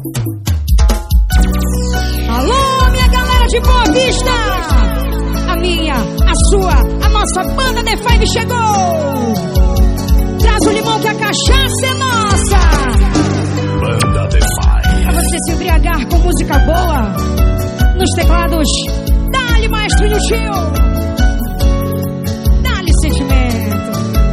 Alô, minha galera de Boa Vista! A minha, a sua, a nossa banda The Five chegou! Traz o limão que a cachaça é nossa! Banda The Five. Pra você se embriagar com música boa, nos teclados, dá-lhe maestro e o tio! Dá-lhe sentimento!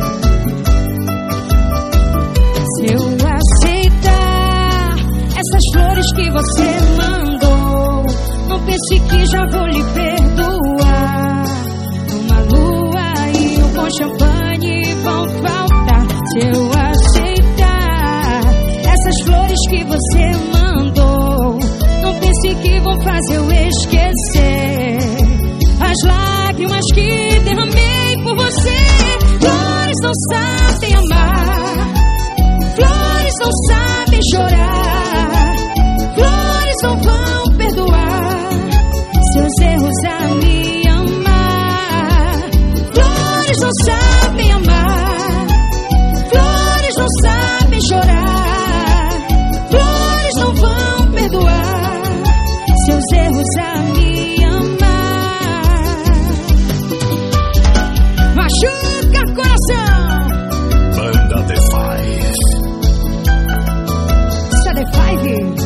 Se eu aceitar essas flores que você mandou, não pense que já vou lhe perdoar. Uma lua e um bom champanhe vão faltar. Se eu aceitar essas flores que você mandou, não pense que vão fazer eu esquecer as lágrimas que derramei por você. Flores não sabem amar, flores não sabem chorar, flores não vão perdoar seus erros a me amar. Flores não sabem amar, flores não sabem chorar, flores não vão perdoar seus erros a me amar. Machuca coração. Banda The Five. Isso é The Five.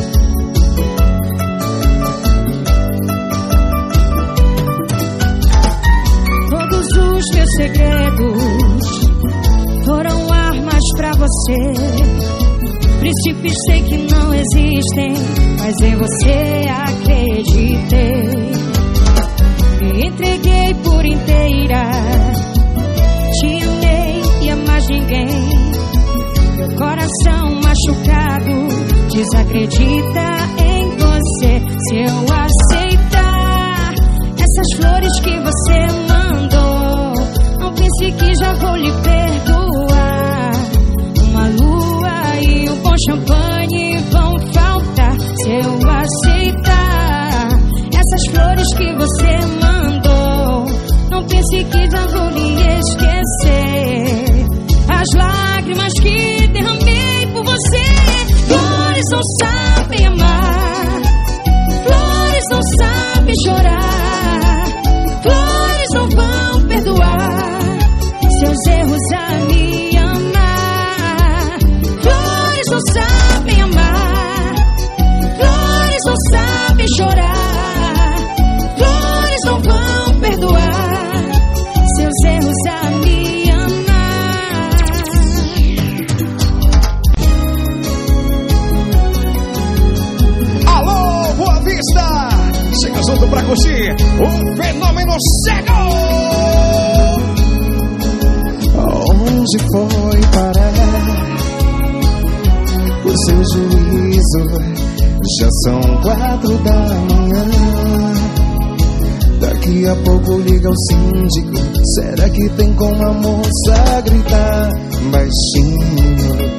Todos os meus segredos foram armas pra você. Princípios sei que não existem, mas em você acreditei. Me entreguei por inteira, te amei e a mais ninguém. Meu coração machucado desacredita em você. Se eu aceitar essas flores que você mandou, não pense que já vou lhe perdoar. Uma lua e um bom champanhe vão faltar. Se eu aceitar essas flores que você mandou, não pense que já vou lhe esquecer as lágrimas que derramei por você. Flores não sabem amar, flores não sabem chorar, flores não vão perdoar seus erros a me amar. Flores não sabem amar, flores não sabem chorar, flores não vão perdoar seus erros a me amar. Alô, Boa Vista! Chega junto pra curtir o fenômeno chegou! Onde foi parar o seu juízo? Já são 4 da manhã. Daqui a pouco liga o síndico. Será que tem como a moça gritar baixinho?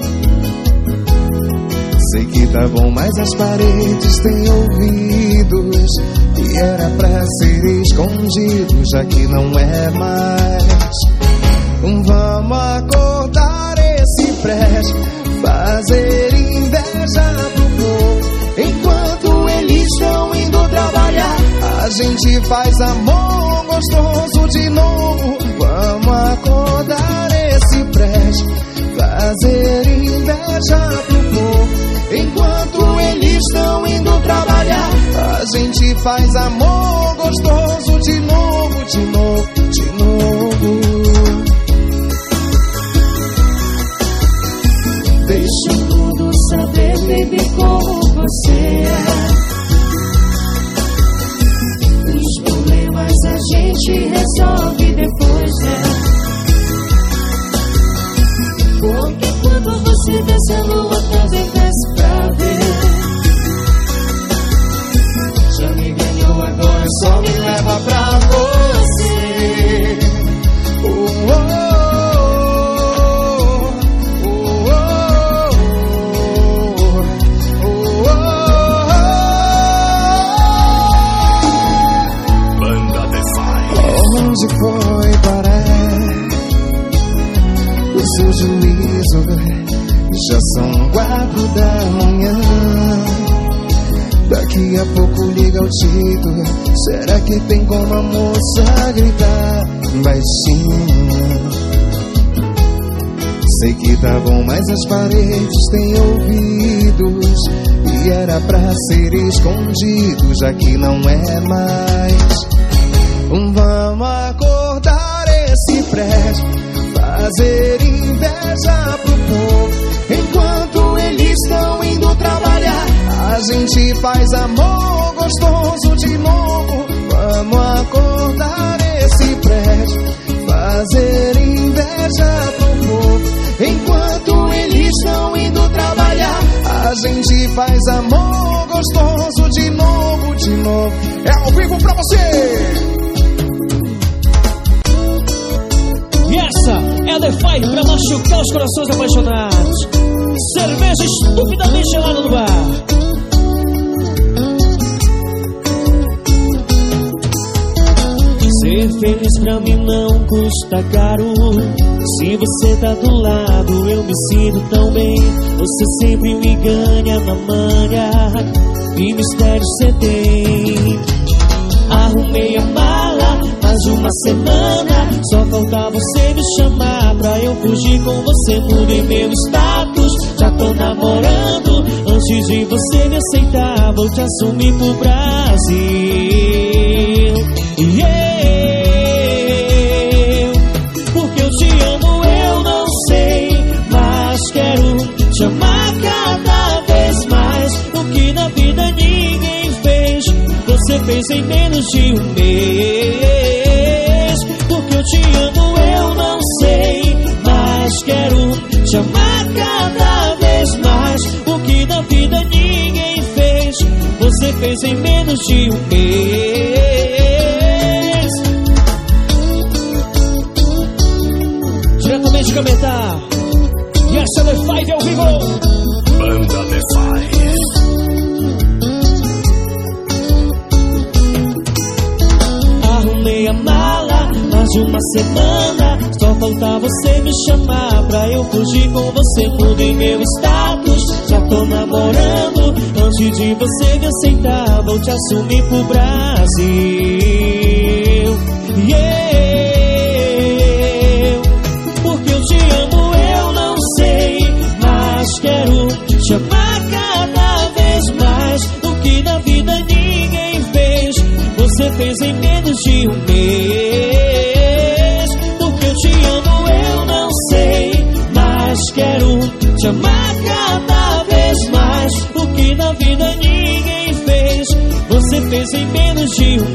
Sei que tá bom, mas as paredes têm ouvidos e era pra ser escondido, já que não é mais. Vamos acordar esse prédio, fazer inveja pro povo. Enquanto eles estão indo trabalhar, a gente faz amor gostoso de novo. Vamos acordar esse prédio, fazer inveja pro povo. Enquanto eles estão indo trabalhar, a gente faz amor gostoso de novo, de novo, de novo. Deixa tudo saber, baby, como você é. Os problemas a gente resolve depois, né? Porque quando você desce a lua também desce pra ver. Já me ganhou, agora só me leva pra você. Oh, oh. Onde foi parar o seu juízo? Já são 4 da manhã. Daqui a pouco liga o título. Será que tem como a moça gritar baixinho? Sei que tá bom, mas as paredes têm ouvidos e era pra ser escondido, já que não é mais. Vamos acordar esse prédio, fazer inveja pro povo. Enquanto eles estão indo trabalhar, a gente faz amor gostoso de novo. Vamos acordar esse prédio, fazer inveja pro povo. Enquanto eles estão indo trabalhar, a gente faz amor gostoso de novo, de novo. É ao vivo pra você! E essa é a The Five pra machucar os corações apaixonados. Cerveja estupidamente gelada no bar. Ser feliz pra mim não custa caro. Se você tá do lado, eu me sinto tão bem. Você sempre me ganha na manha. Que mistério você tem? Arrumei a mala, mais uma semana. Só falta você me chamar pra eu fugir com você. Mudei meu status, já tô namorando. Antes de você me aceitar, vou te assumir pro Brasil. Porque eu te amo, eu não sei, mas quero te amar cada vez mais. O que na vida ninguém fez, você fez em menos de um mês. Porque eu te amo, eu não sei, mas quero te amar cada vez mais. O que na vida ninguém fez, você fez em menos de um mês. Diretamente de Cametá, e essa é The Five ao vivo. Banda The Five. Arrumei a mala, mais de uma semana. Só falta você me chamar pra eu fugir com você. Mudei meu status, já tô namorando. Antes de você me aceitar, vou te assumir pro Brasil. Porque eu te amo, eu não sei, mas quero te amar cada vez mais. O que na vida ninguém fez, você fez em menos de um mês. Porque eu te amo, eu não sei, mas quero te amar cada vez mais. O que na vida ninguém fez, você fez em menos de um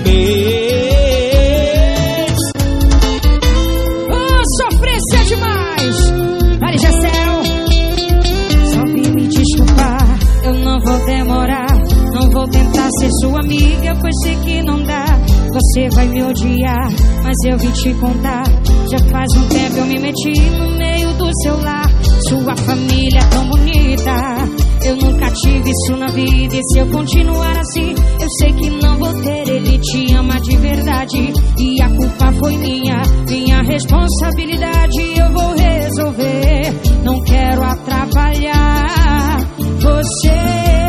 mês. Oh, sofrência demais! Marigecel, só vim me desculpar. Eu não vou demorar, não vou tentar ser sua amiga, pois sei que não dá. Você vai me odiar, mas eu vim te contar. Já faz um tempo eu me meti no meio do seu lar. Sua família é tão bonita, eu nunca tive isso na vida. E se eu continuar assim, eu sei que não vou ter. Ele te ama de verdade e a culpa foi minha responsabilidade. Eu vou resolver, não quero atrapalhar você.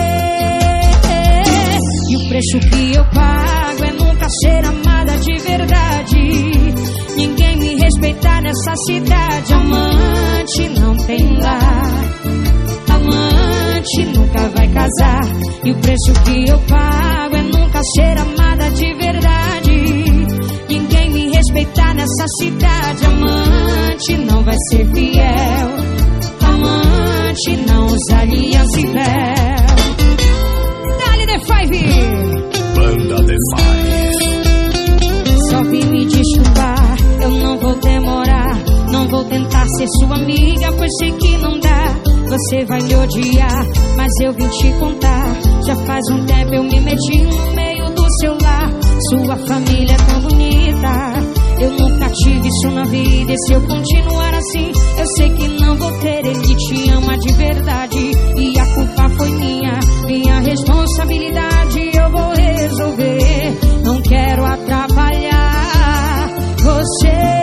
E o preço que eu pago é nunca ser amada de verdade. Ninguém me respeitar nessa cidade. Amante não tem lar, amante nunca vai casar. E o preço que eu pago é nunca ser amada de verdade. Ninguém me respeitar nessa cidade. Amante não vai ser fiel, amante não usa aliança e véu. Dale The Five, Banda The Five. só vim me desculpar, eu não vou demorar. Não vou tentar ser sua amiga, pois sei que não dá. Você vai me odiar, mas eu vim te contar. Já faz um tempo eu me meti no meio do seu lar. Sua família é tão bonita, eu nunca tive isso na vida. E se eu continuar assim, eu sei que não vou ter. Ele te ama de verdade e a culpa foi minha responsabilidade. Eu vou resolver, não quero atrapalhar você.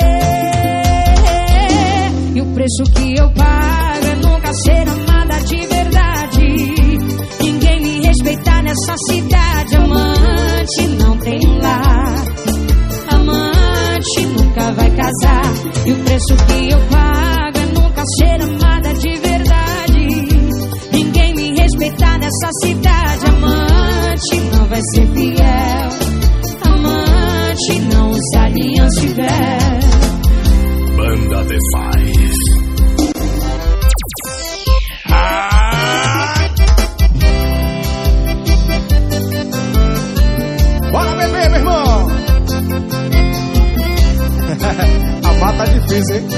E o preço que eu pago é nunca ser amada de verdade. Ninguém me respeitar nessa cidade. nessa cidade. Amante não vai ser fiel, amante não usa aliança e véu. Banda The Five. Bora beber, meu irmão. A mata tá difícil, hein?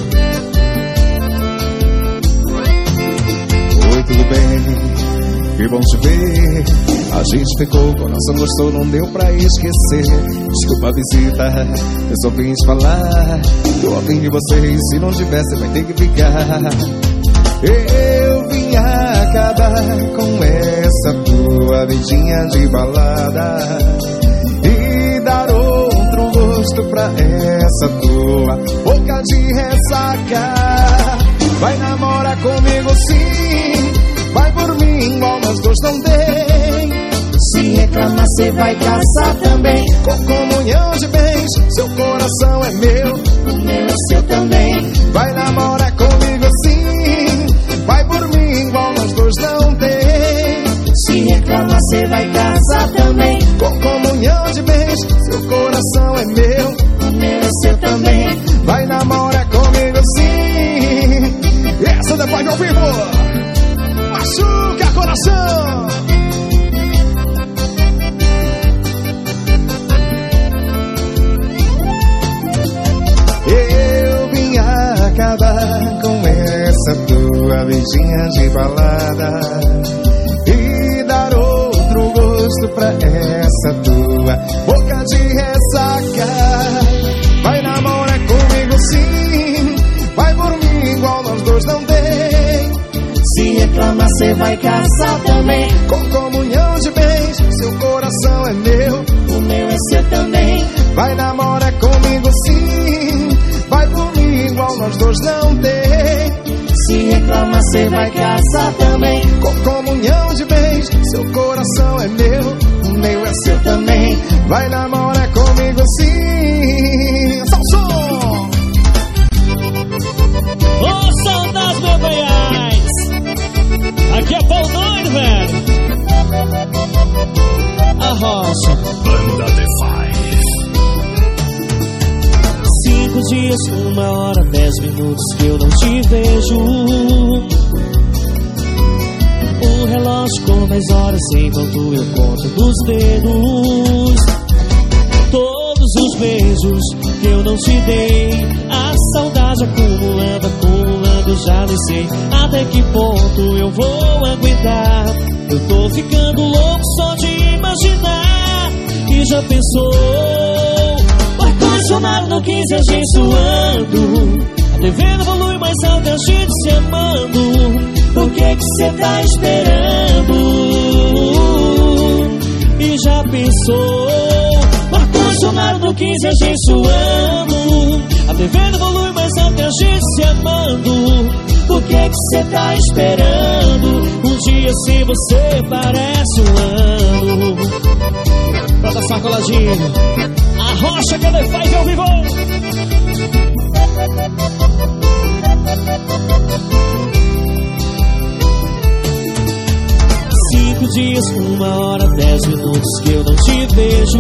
Oi, tudo bem? Que bom te ver. A gente ficou, coração gostou, não deu pra esquecer. Desculpa a visita, eu só vim te falar. Tô a fim de vocês, se não tiver, você vai ter que ficar. Eu vim acabar com essa tua vidinha de balada e dar outro gosto pra essa tua boca de ressaca. Vai namorar comigo sim, vai por mim, igual nós dois não tem. Se reclamar cê vai casar também, com comunhão de bens. Seu coração é meu, o meu é seu também. Vai namorar comigo sim, vai por mim, igual nós dois não tem. Se reclamar cê vai casar também, com comunhão de bens. Seu coração é meu, o meu é seu também. Vai namorar comigo sim. Essa depois de ao vivo machuca coração. Eu vim acabar com essa tua vidinha de balada e dar outro gosto pra essa tua boca de ressaca. Vai namorar comigo sim, vai por mim, igual nós dois não tem. Se reclamar cê vai casar também, com comunhão de bens. Seu coração é meu, o meu é seu também. Vai namorar comigo sim, vai por mim, igual nós dois não tem. Se reclamar cê vai casar também, com comunhão de bens. Seu coração é meu, o meu é seu também. Vai namorar comigo sim. Salsão! Ô, saudades, meu Goiás! Aqui é pau doido, velho! A rocha. Banda The Five. 5 dias, 1 hora, 10 minutos que eu não te vejo. O relógio com 10 horas, enquanto eu conto dos dedos. Todos os beijos que eu não te dei, a saudade acumulando, acumulando, eu já nem sei até que ponto eu vou aguentar. Eu tô ficando louco só de imaginar. E já pensou? O ar-condicionado no 15, a gente suando, a TV no volume mais alto, a gente se amando. O que cê tá esperando? E já pensou? O ar-condicionado no 15, a gente suando, a TV no volume mais alto, a gente se amando. O que cê tá esperando? Um dia sem você parece um ano. Pra dançar coladinho, a rocha que ele faz ao vivo. 5 dias, 1 hora, 10 minutos que eu não te vejo.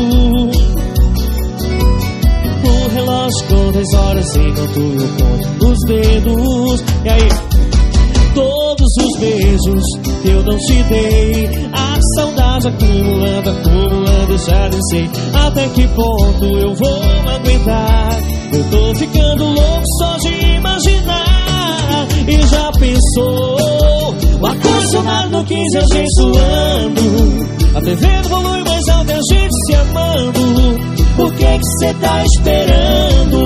O relógio com 10 horas, enquanto eu conto os dedos. E aí? Todos os beijos que eu não te dei, a saudade acumulando, acumulando, já nem sei até que ponto eu vou aguentar. Eu tô ficando louco só de imaginar. E já pensou? O ar-condicionado no 15, a gente suando, a TV no volume mais alto, a gente se amando. O que cê tá esperando?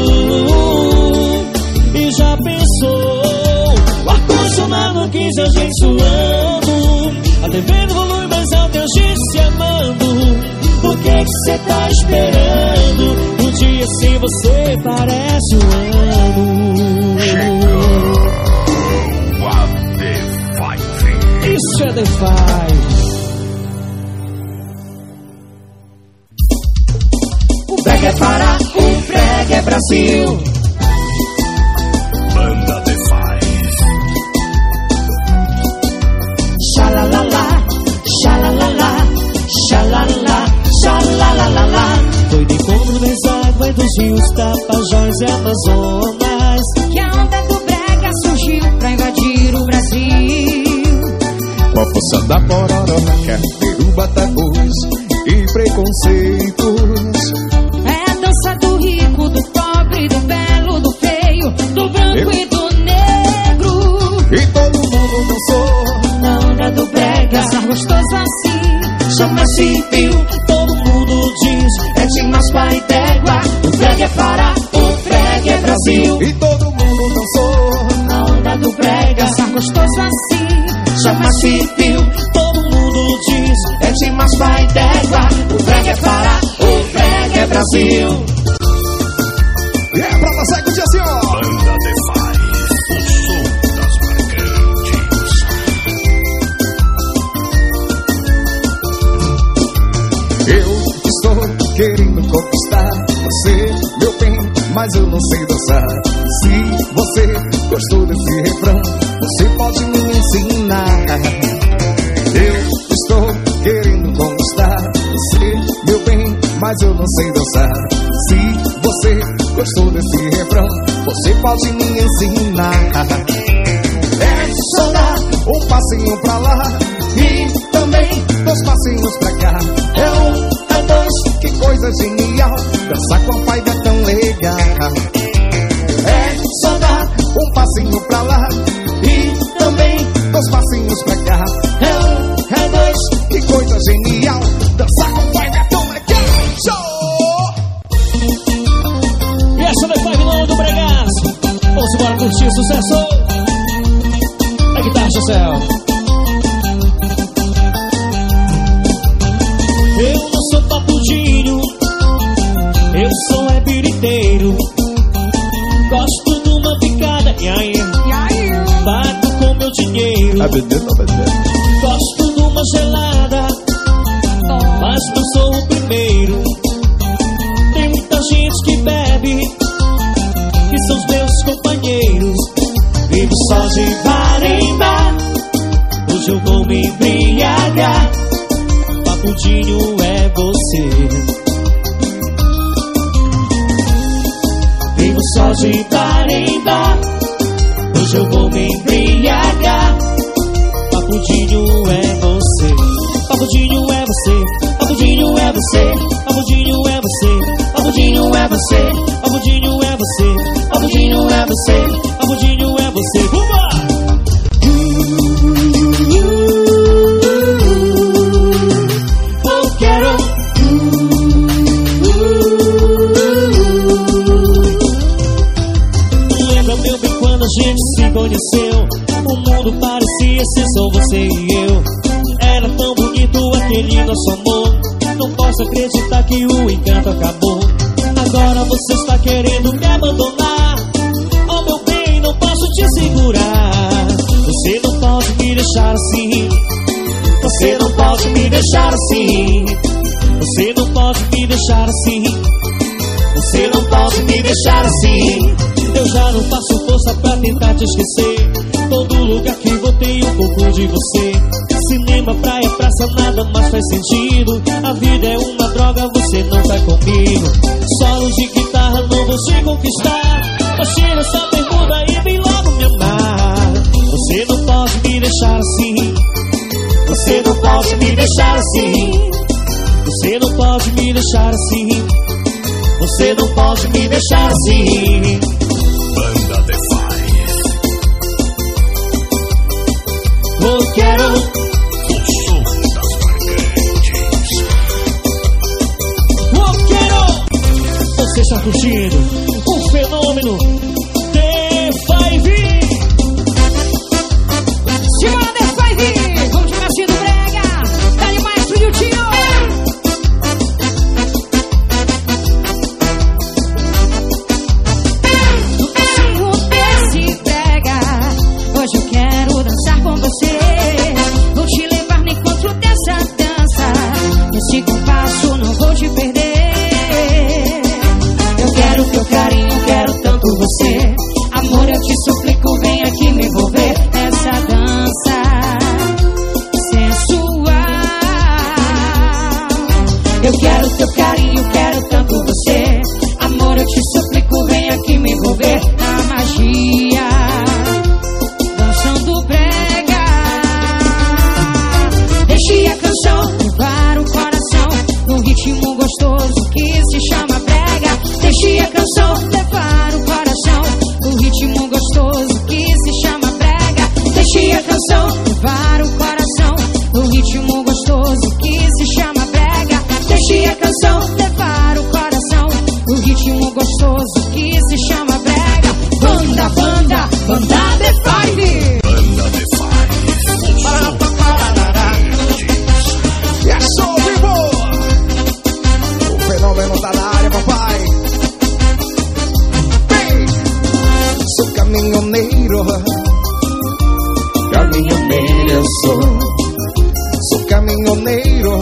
E já pensou? O ar-condicionado no 15, a gente suando, a TV no volume mais alto, a gente se amando. O que cê tá esperando? Um dia sem você parece um ano. Isso é The Five. O brega é Pará, o brega é Brasil. Banda The Five. Xalalala. Brasil, Tapajós e Amazonas. Que a onda do brega surgiu pra invadir o Brasil. Com a força da pororoca, derruba tabus e preconceitos. É a dança do rico, do pobre, do belo, do feio, do branco e do negro. E todo mundo dançou na onda do brega, dançar gostoso assim chama civil, todo mundo diz é de mais pai d'égua. O brega é Pará, o brega é Brasil. E todo mundo dançou na onda do brega, dançar gostoso assim chama civil, todo mundo diz é de mais pai d'égua. O brega é Pará, o brega é Brasil. E é pra dançar com o dia assim, ó. Banda Defy, o som das marcantes. Eu estou querendo conquistar você, meu bem, mas eu não sei dançar. Se você gostou desse refrão, você pode me ensinar. Eu estou querendo conquistar você, meu bem, mas eu não sei dançar. Se você gostou desse refrão, você pode me ensinar. É só dar um passinho pra lá e também 2 passinhos pra cá. É 1, é 2, que coisa genial. Dançar com a Five é tão legal. É só dar um passinho pra lá e também 2 passinhos pra cá. É 1, é 2, que coisa genial. Dançar com a Five é tão legal. Show! E essa é Five no do Bregaço. Vamos embora curtir sucesso. A guitarra, José. Eu não sou papudinho, eu sou biriteiro. Gosto de uma picada, e aí? Bato com meu dinheiro. Gosto de uma gelada, mas não sou o primeiro. Tem muita gente que bebe, que são os meus companheiros. Vivo só de bar em bar, hoje eu vou me embriagar. Papudinho é você. Vivo só de bar em bar, hoje eu vou me embriagar. Papudinho é você. Papudinho é você. Papudinho é você. Papudinho é você. Papudinho é você. Papudinho é você. Papudinho é você. Papudinho é você. Vamos! Lembra, meu bem, quando a gente se conheceu, o mundo parecia ser só você e eu. Era tão bonito aquele nosso amor. Não posso acreditar que o encanto acabou. Agora você está querendo me abandonar. Oh, meu bem, não posso te segurar. Você não pode me deixar assim. Você não pode me deixar assim. Você não pode me deixar assim. Você não pode me deixar assim. Eu já não faço força pra tentar te esquecer. Todo lugar que vou tem um pouco de você. Cinema, praia, praça, nada mais faz sentido. A vida é uma droga, você não tá comigo. Solo de guitarra, não vou te conquistar. Mas tira essa bermuda e vem logo me amar. Você não pode me deixar assim. Você não pode me deixar assim. Você não pode me deixar assim. Você não pode me deixar assim. Banda Defy, eu quero o som das marcantes. Eu quero. Você está curtindo o fenômeno Defy. Simbora, Defy! Vamos de Marcinho do Brega! Dá-lhe maestro e o tio! Hoje eu quero dançar com você. Vou te levar no encontro dessa dança. Nesse compasso não vou te perder. Eu quero teu carinho, quero tanto você. Amor, eu te suplico, vem aqui me envolver nessa dança sensual. Eu quero teu carinho, quero tanto você. Amor, eu caminhoneiro.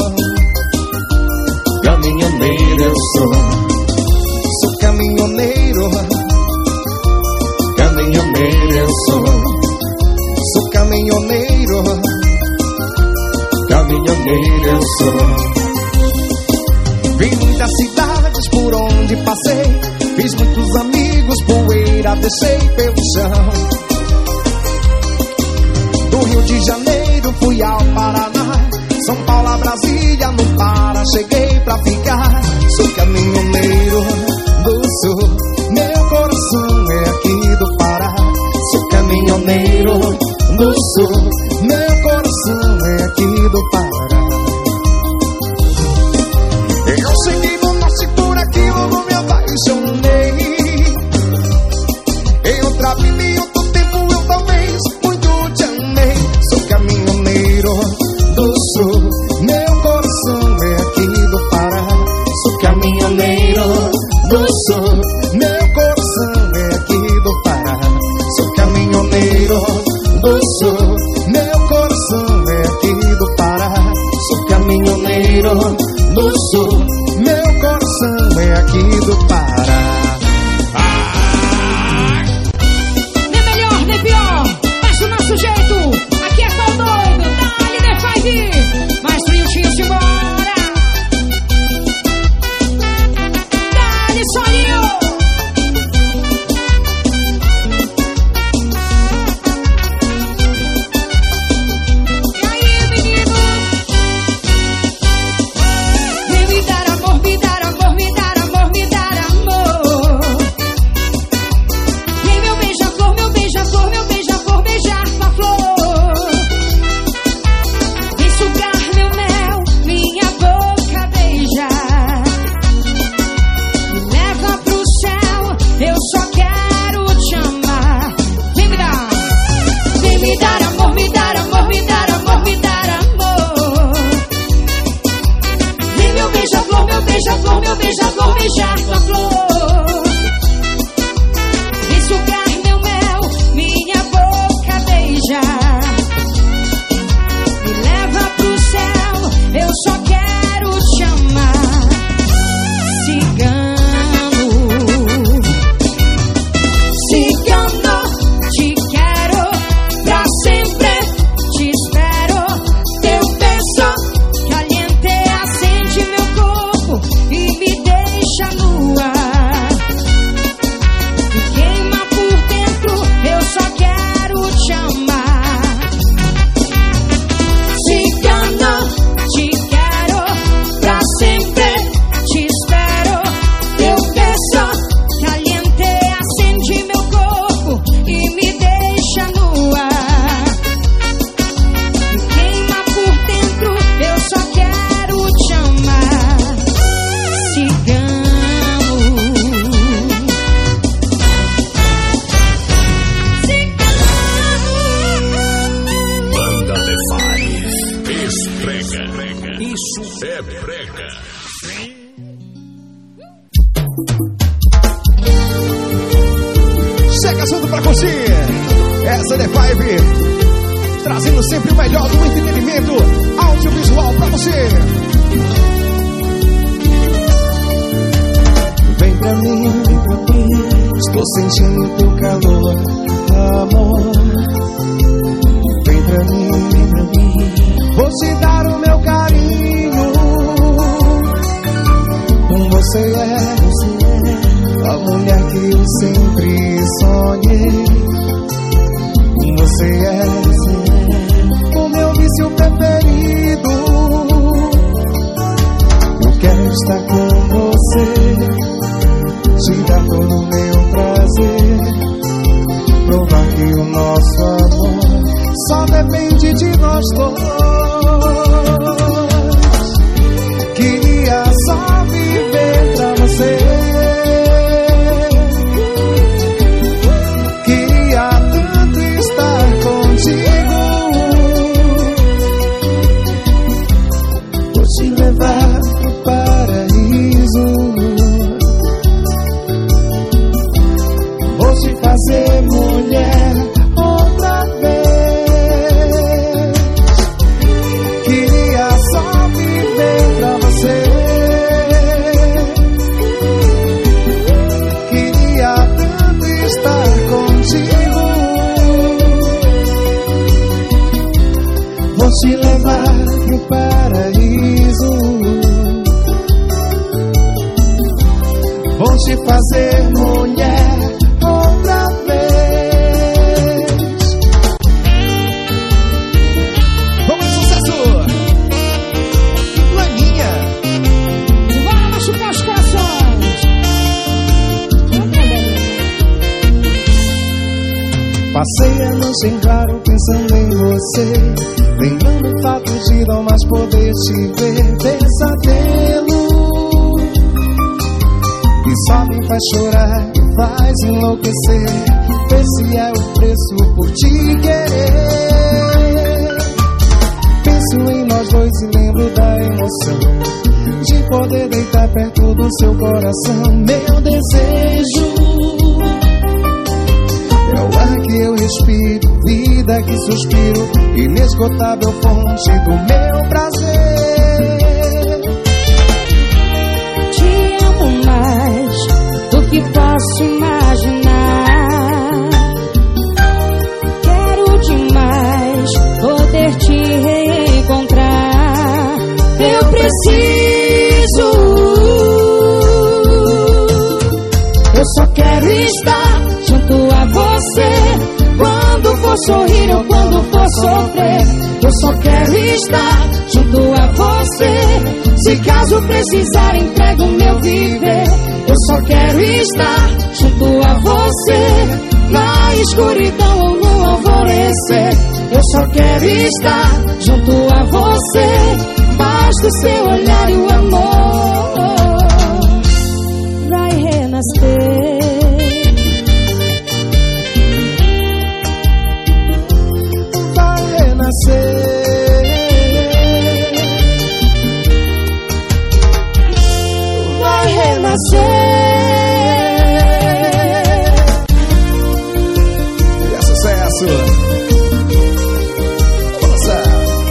Caminhoneiro eu sou caminhoneiro. Caminhoneiro eu sou caminhoneiro. Caminhoneiro eu sou. Vi muitas cidades por onde passei, fiz muitos amigos, poeira deixei pelo chão. Do Rio de Janeiro fui ao Paraná, São Paulo a Brasília, não para, cheguei pra ficar. Sou caminhoneiro do sul, meu coração é aqui do Pará. Sou caminhoneiro do sul, meu coração é aqui do Pará. Eu cheguei no norte por aqui, logo me apaixonei. Em outra vida e outro tempo eu talvez muito te amei. Sou caminhoneiro do sul, meu coração é aqui do Pará. Sou caminhoneiro do sul, meu coração é aqui do Pará. Sou caminhoneiro do sul, meu coração é aqui do Pará. Sou caminhoneiro do sul, meu coração é aqui do Pará. Nem melhor, nem pior, mas do nosso jeito. Aqui é pau doido, dá-lhe D5. Mais frio tinha de embora. Dá-lhe solinho. E aí, menino? Vem me dar amor, me dar amor, me dar amor, me dar amor. Vem meu beija-flor, meu beija-flor, meu beija-flor, beijar tua flor. Vem sugar meu mel, minha boca beijar. Me leva pro céu, eu só quero te amar. Vem me dar amor, me dar amor, me dar amor, me dar amor. Vem meu beija-flor, meu beija-flor, meu beija-flor, beijar tua flor. Vem sugar meu mel, minha boca beijar. Me leva pro céu, eu só quero te amar. Cigano, cigano, te quero pra sempre, te espero. Teu beijo caliente acende meu corpo e me deixa no ar. Me queima por dentro, eu só quero te amar. Cigano, te quero pra sempre, te espero. Teu beijo caliente acende meu corpo e me deixa no ar. Me queima por dentro, eu só quero te amar. Cigano, Banda D5. Esprega. Isso é brega. Chega junto pra curtir. Essa é D5, trazendo sempre o melhor do entretenimento audiovisual pra você. Vem pra mim, estou sentindo teu calor, amor. Vem pra mim, vou te dar o meu carinho. Você é a mulher que eu sempre sonhei. Você é o meu vício preferido. Eu quero estar com você, te dar todo o meu prazer, provar que o nosso amor só depende de nós dois. Queria só viver pra você, queria tanto estar contigo. Vou te levar pro paraíso, vou te fazer mulher outra vez. Queria vou te fazer mulher outra vez. Vamos de sucesso! Laninha! Bora machucar os corações! Passei a noite em claro pensando em você, lembrando o fato de não mais poder te ver. Pesadelo que só me faz chorar, me faz enlouquecer. Esse é o preço por te querer. Penso em nós dois e lembro da emoção de poder deitar perto do seu coração. Meu desejo é o ar que eu respiro, vida que suspiro, inesgotável fonte do meu prazer. Te amo mais do que posso imaginar. Quero demais poder te reencontrar. Eu preciso. Eu só quero estar junto a você, quando for sorrir ou quando for sofrer. Eu só quero estar junto a você, se caso precisar entrego o meu viver. Eu só quero estar junto a você, na escuridão ou no alvorecer. Eu só quero estar junto a você, basta o seu olhar e o amor vai renascer. Vai renascer. É sucesso! Força!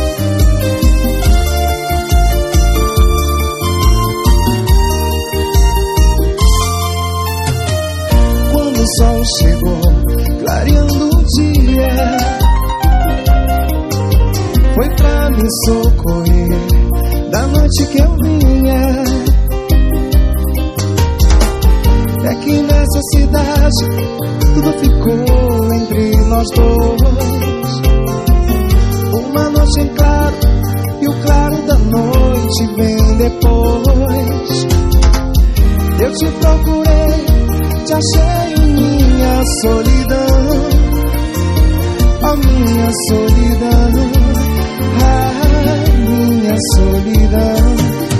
Quando o sol chegou, clareando o dia, foi pra me socorrer da noite que eu vinha. É que nessa cidade tudo ficou entre nós dois. Uma noite em claro e o claro da noite vem depois. Eu te procurei, te achei em minha solidão, a minha solidão, a minha solidão.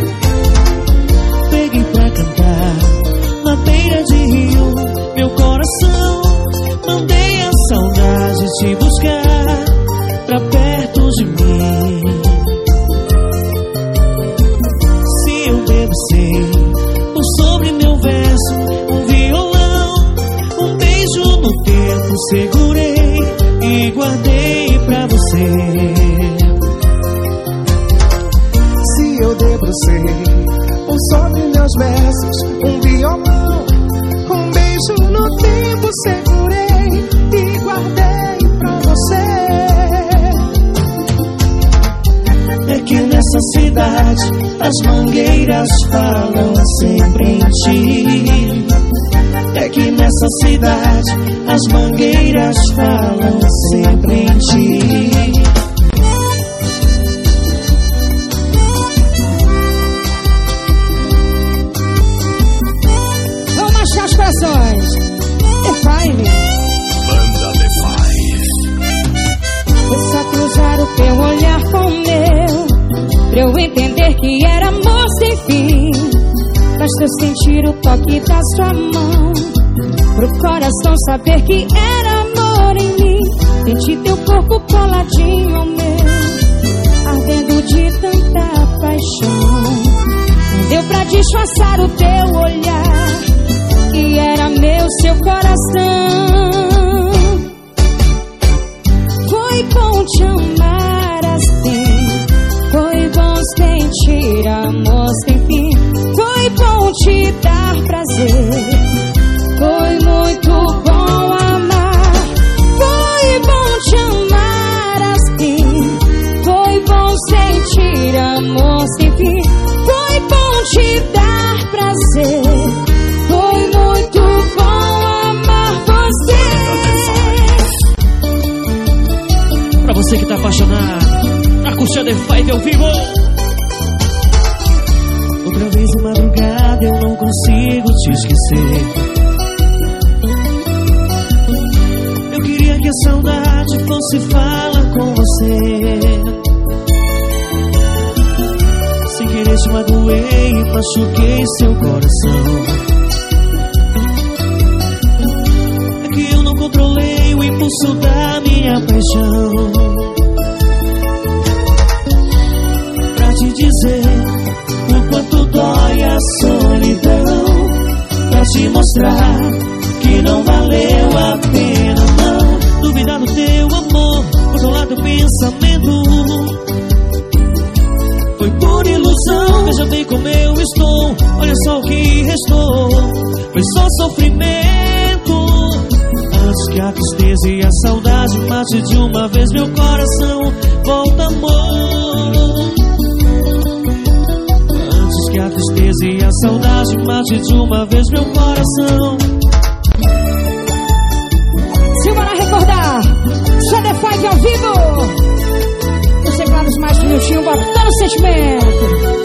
Peguei pra cantar na beira de rio, meu coração. Mandei a saudade te buscar pra perto de mim. Se eu devo ser por sobre meu verso, um violão, um beijo no tempo, segurei e guardei pra você. Se eu debrucei por sobre meus versos, um violão, um beijo no tempo, segurei e guardei pra você. É que nessa cidade as mangueiras falam sempre em ti. É que nessa cidade as mangueiras falam sempre em ti. Vamos achar os corações. The Five. Banda The Five. Foi só cruzar o teu olhar com o meu, pra eu entender que era amor sem fim. Basta eu sentir o toque da sua mão, pro coração saber que era amor em mim. Senti teu corpo coladinho ao meu, ardendo de tanta paixão. Não deu pra disfarçar o teu olhar, que era meu, seu coração. Foi bom te amar assim, foi bom sentir amor sem fim. Foi bom te dar prazer, foi muito bom amar. Foi bom te amar assim, foi bom sentir amor sem fim. Foi bom te dar prazer, foi Puxa The Five ao vivo. Outra vez de madrugada eu não consigo te esquecer. Eu queria que a saudade fosse falar com você. Sem querer te magoei e machuquei seu coração. É que eu não controlei o impulso da minha paixão. Pra te dizer o quanto dói a solidão, pra te mostrar que não valeu a pena não duvidar do teu amor, controlar teu pensamento. Foi por ilusão, veja bem como eu estou. Olha só o que restou, foi só sofrimento. Antes que a tristeza e a saudade mate de uma vez meu coração, volta amor. Antes que a tristeza e a saudade mate de uma vez meu coração. Simbora recordar, só The Five ao vivo. Os teclados mais bonitinhos, botando o sentimento.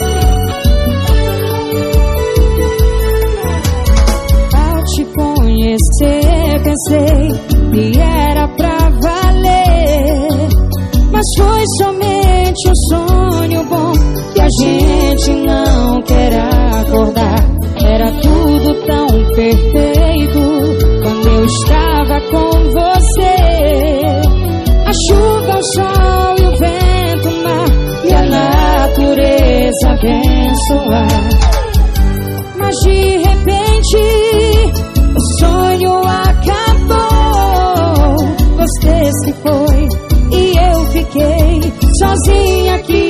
Ao te conhecer, pensei que era pra valer, mas foi somente um sonho bom que a gente não quer acordar. Era tudo tão perfeito quando eu estava com você. A chuva, o sol e o vento, o mar e a natureza abençoar. Mas de repente o sonho acabou. Você se foi e eu fiquei sozinha aqui.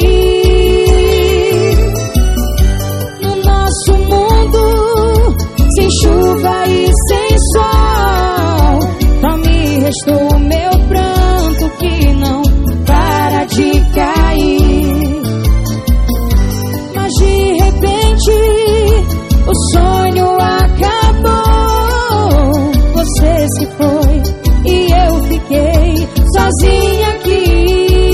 No nosso mundo, sem chuva e sem sol, só me restou o meu pranto que não para de cair. Mas de repente o sonho acabou. Você se foi e eu fiquei sozinha aqui.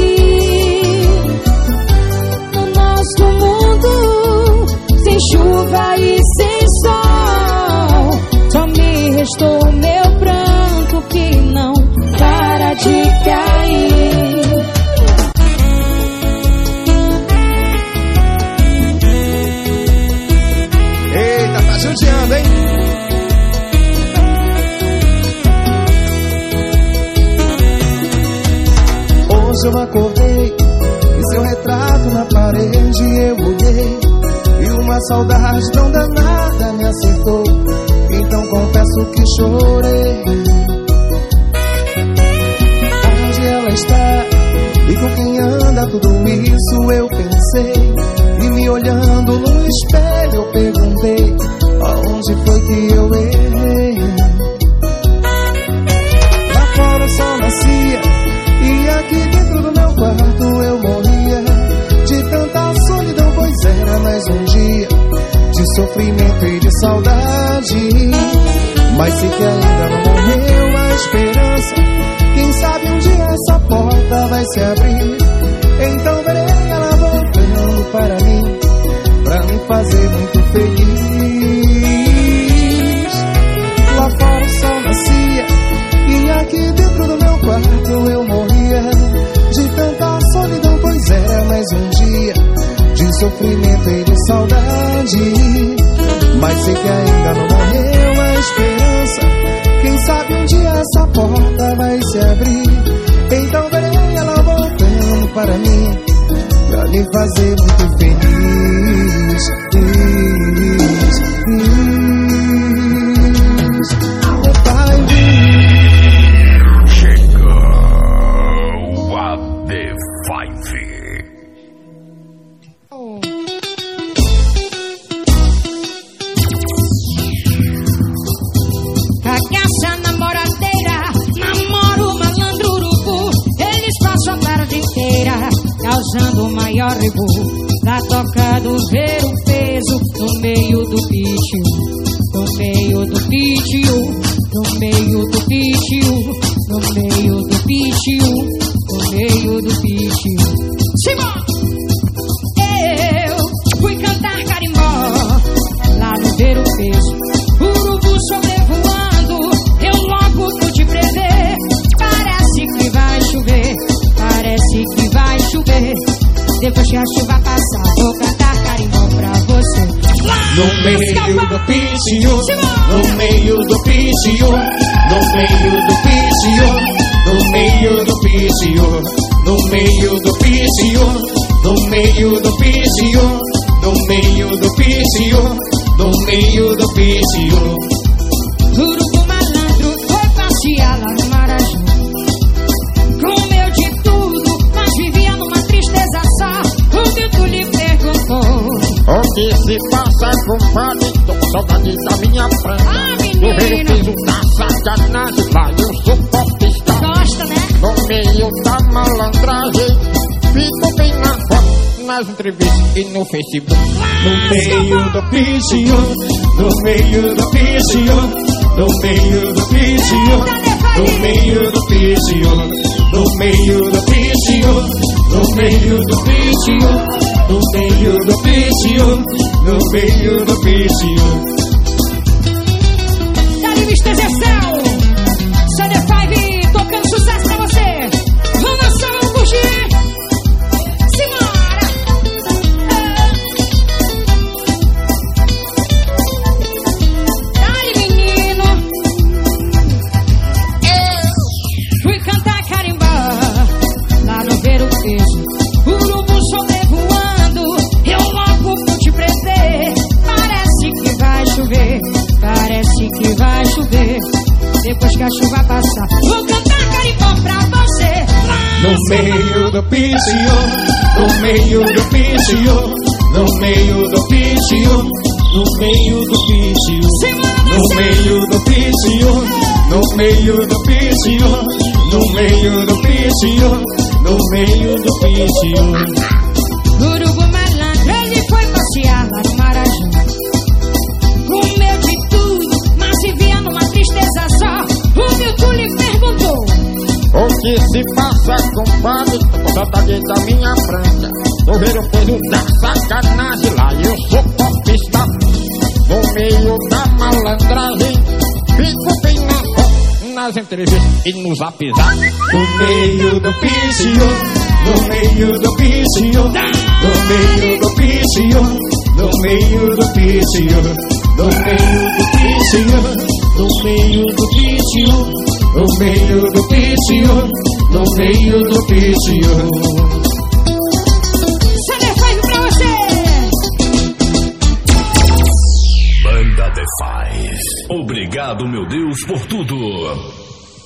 No nosso mundo, sem chuva e sem sol, só me restou o meu pranto que não para de cair. Eita, tá judiando, hein? Hoje eu acordei e seu retrato na parede eu olhei, e uma saudade tão danada me acertou. Então confesso que chorei. Onde ela está e com quem anda, tudo isso eu pensei. E me olhando no espelho eu perguntei: aonde foi que eu errei? Lá fora o sol nascia e aqui dentro do meu quarto eu morria de tanta solidão, pois era mais um dia de sofrimento e de saudade. Mas sei que ainda não morreu a esperança. Quem sabe um dia essa porta vai se abrir. Então verei ela voltando para mim, pra me fazer muito feliz. Lá fora o sol nascia e aqui dentro do meu quarto eu morria de tanta solidão, pois era mais um dia de sofrimento e de saudade. Mas sei que ainda não morreu a esperança. Quem sabe um dia essa porta vai se abrir. Então verei ela voltando para mim, pra me fazer muito feliz. Vai vir. Chegou a The Five. Cagaça, namoradeira, namoro, malandro, urubu. Eles passam a tarde inteira causando o maior rebu. Tá tocado ver o peso no meio do pitio, no meio do pitio, no meio do pitio, no meio do pitio, no meio do pitio. Simbora! No meio do pício, no meio do pício, no meio do pício, no meio do pício, no meio do pício, no meio do pício, no meio do pício, no meio do pício. Urubu malandro foi passear lá no Marajó. Comeu de tudo, mas vivia numa tristeza só. O Milton lhe perguntou: o que se passa, compadre? Tô com saudade da minha prenda. Ah, menino, Eu fiz da sacanagem, lá eu sou popista. gosta, né? No meio da malandragem, fico bem na foto, nas entrevistas e no Facebook. No meio do pício, no meio do pício, no meio do pício, no meio do pício, no meio do pício, no meio do pício, no meio do pício, no meio do pício. Da revista Exercel, CD5 tocando sucesso pra você. Vamos só, vamos curtir. Simbora! Dale, menino. Fui cantar carimbá lá no Ver o Peso. Urubu sobrevoando, eu logo pude prender. Parece que vai chover, parece que vai chover. Depois que a chuva passar, vou cantar carimbó pra você. No meio do pício, no meio do pício, no meio do pício, No meio do pício, no meio do pício, no meio do pício, no meio do pício, no meio do pício. Urubu malandro, ele foi passear lá no Marajó. Comeu de tudo, mas vivia numa tristeza só. O Milton lhe perguntou: O que se passa, compadre? Tô com saudade da minha prenda. No aeroporto da sacanagem, lá eu sou popista. No meio da malandragem, fico bem na foto, nas entrevistas e no zap zap. no meio do pício, no meio do pício, no meio do pício, no meio do pício, no meio do pício, No meio do pício, no meio do pício, no meio do pício. CD5 pra você. Banda The Five. Obrigado, meu Deus, por tudo.